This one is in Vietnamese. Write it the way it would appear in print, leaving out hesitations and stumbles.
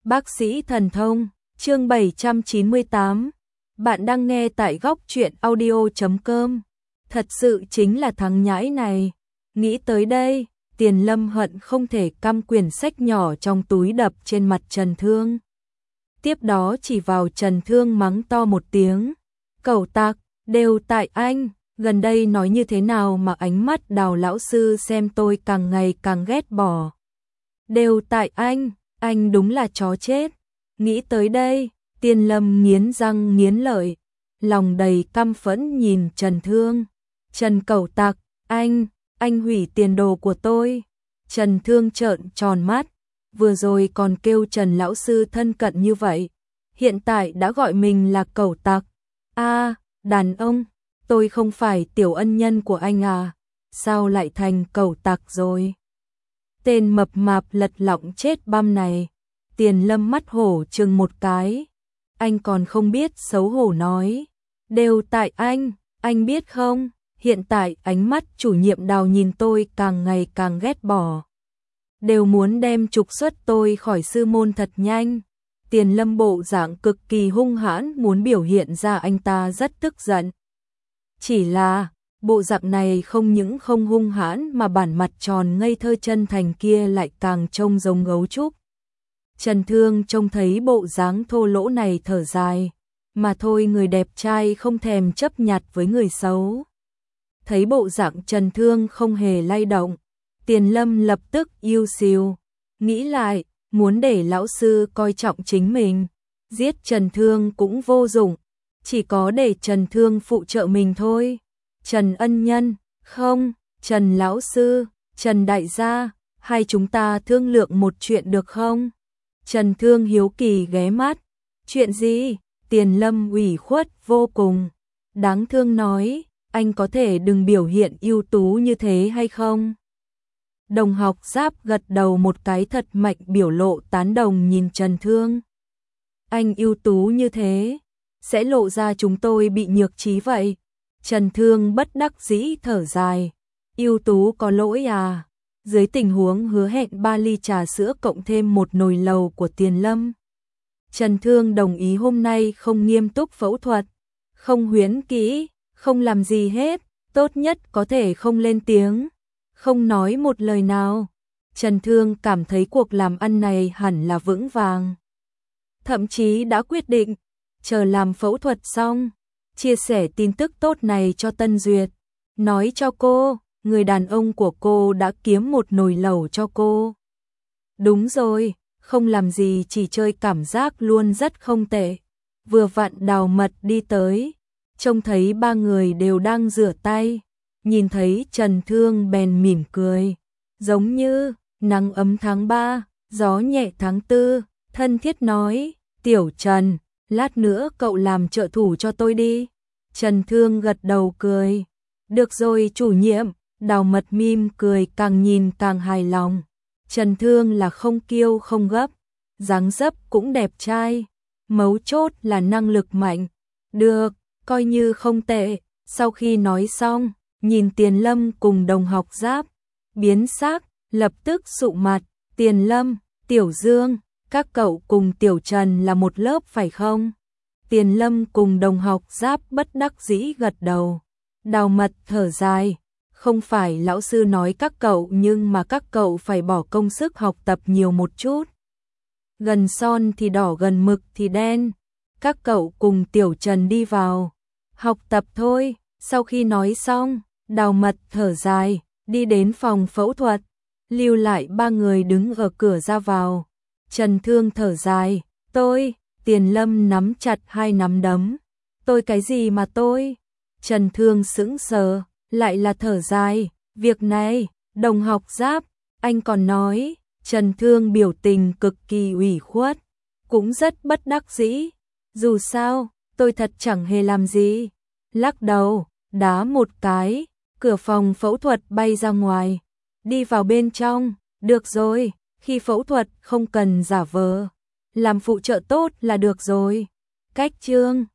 Bác sĩ thần thông, chương 798. Bạn đang nghe tại góc truyện audio.com. Thật sự chính là thằng nhãi này. Nghĩ tới đây, Tiền Lâm hận không thể căm quyển sách nhỏ trong túi đập trên mặt Trần Thương. Tiếp đó chỉ vào Trần Thương mắng to một tiếng. Cẩu tặc, đều tại anh, gần đây nói như thế nào mà ánh mắt Đào lão sư xem tôi càng ngày càng ghét bỏ. Đều tại anh đúng là chó chết. Nghĩ tới đây, Tiền Lâm nghiến răng nghiến lợi, lòng đầy căm phẫn nhìn Trần Thương. Trần cẩu tặc, anh hủy tiền đồ của tôi. Trần Thương trợn tròn mắt, vừa rồi còn kêu Trần lão sư thân cận như vậy, hiện tại đã gọi mình là cẩu tặc. Đàn ông, tôi không phải tiểu ân nhân của anh à, sao lại thành cẩu tặc rồi? Tên mập mạp lật lọng chết băm này, Tiền Lâm mắt hổ trừng một cái, anh còn không biết xấu hổ nói, đều tại anh biết không, hiện tại ánh mắt chủ nhiệm Đào nhìn tôi càng ngày càng ghét bỏ. Đều muốn đem trục xuất tôi khỏi sư môn thật nhanh. Tiền Lâm bộ dạng cực kỳ hung hãn muốn biểu hiện ra anh ta rất tức giận. Chỉ là, bộ dạng này không những không hung hãn mà bản mặt tròn ngây thơ chân thành kia lại càng trông giống gấu trúc. Trần Thương trông thấy bộ dáng thô lỗ này thở dài, mà thôi người đẹp trai không thèm chấp nhặt với người xấu. Thấy bộ dạng Trần Thương không hề lay động, Tiền Lâm lập tức yêu xìu, nghĩ lại, muốn để lão sư coi trọng chính mình, giết Trần Thương cũng vô dụng, chỉ có để Trần Thương phụ trợ mình thôi. Trần ân nhân, không, Trần lão sư, Trần đại gia, hai chúng ta thương lượng một chuyện được không? Trần Thương hiếu kỳ ghé mắt, chuyện gì? Tiền Lâm ủy khuất vô cùng, đáng thương nói, anh có thể đừng biểu hiện ưu tú như thế hay không? Đồng học Giáp gật đầu một cái thật mạnh biểu lộ tán đồng nhìn Trần Thương. Anh ưu tú như thế, sẽ lộ ra chúng tôi bị nhược trí vậy. Trần Thương bất đắc dĩ thở dài, ưu tú có lỗi à? Dưới tình huống hứa hẹn 3 ly trà sữa cộng thêm một nồi lầu của Tiền Lâm, Trần Thương đồng ý hôm nay không nghiêm túc phẫu thuật, không huyễn kỹ, không làm gì hết, tốt nhất có thể không lên tiếng, không nói một lời nào. Trần Thương cảm thấy cuộc làm ăn này hẳn là vững vàng. Thậm chí đã quyết định, chờ làm phẫu thuật xong, chia sẻ tin tức tốt này cho Tân Duyệt, nói cho cô, người đàn ông của cô đã kiếm một nồi lẩu cho cô. Đúng rồi, không làm gì chỉ chơi cảm giác luôn rất không tệ. Vừa vặn Đào Mật đi tới, trông thấy ba người đều đang rửa tay, nhìn thấy Trần Thương bèn mỉm cười, giống như nắng ấm tháng 3, gió nhẹ tháng 4, thân thiết nói, Tiểu Trần, lát nữa cậu làm trợ thủ cho tôi đi. Trần Thương gật đầu cười, được rồi chủ nhiệm. Đào Mật mỉm cười càng nhìn càng hài lòng. Trần Thương là không kiêu không gấp, dáng dấp cũng đẹp trai, mấu chốt là năng lực mạnh. Được, coi như không tệ. Sau khi nói xong, nhìn Tiền Lâm cùng đồng học Giáp, biến sắc, lập tức sụ mặt. Tiền Lâm, Tiểu Dương, các cậu cùng Tiểu Trần là một lớp phải không? Tiền Lâm cùng đồng học Giáp bất đắc dĩ gật đầu. Đào Mật thở dài, không phải lão sư nói các cậu nhưng mà các cậu phải bỏ công sức học tập nhiều một chút. Gần son thì đỏ gần mực thì đen. Các cậu cùng Tiểu Trần đi vào học tập thôi. Sau khi nói xong, Đào Mật thở dài, đi đến phòng phẫu thuật, lưu lại ba người đứng ở cửa ra vào. Trần Thương thở dài, tôi. Tiền Lâm nắm chặt hai nắm đấm, tôi cái gì mà tôi? Trần Thương sững sờ, lại là thở dài, việc này, đồng học Giáp, anh còn nói. Trần Thương biểu tình cực kỳ ủy khuất, cũng rất bất đắc dĩ, dù sao, tôi thật chẳng hề làm gì. Lắc đầu, đá một cái, cửa phòng phẫu thuật bay ra ngoài, đi vào bên trong, được rồi, khi phẫu thuật không cần giả vờ, làm phụ trợ tốt là được rồi. Cách chương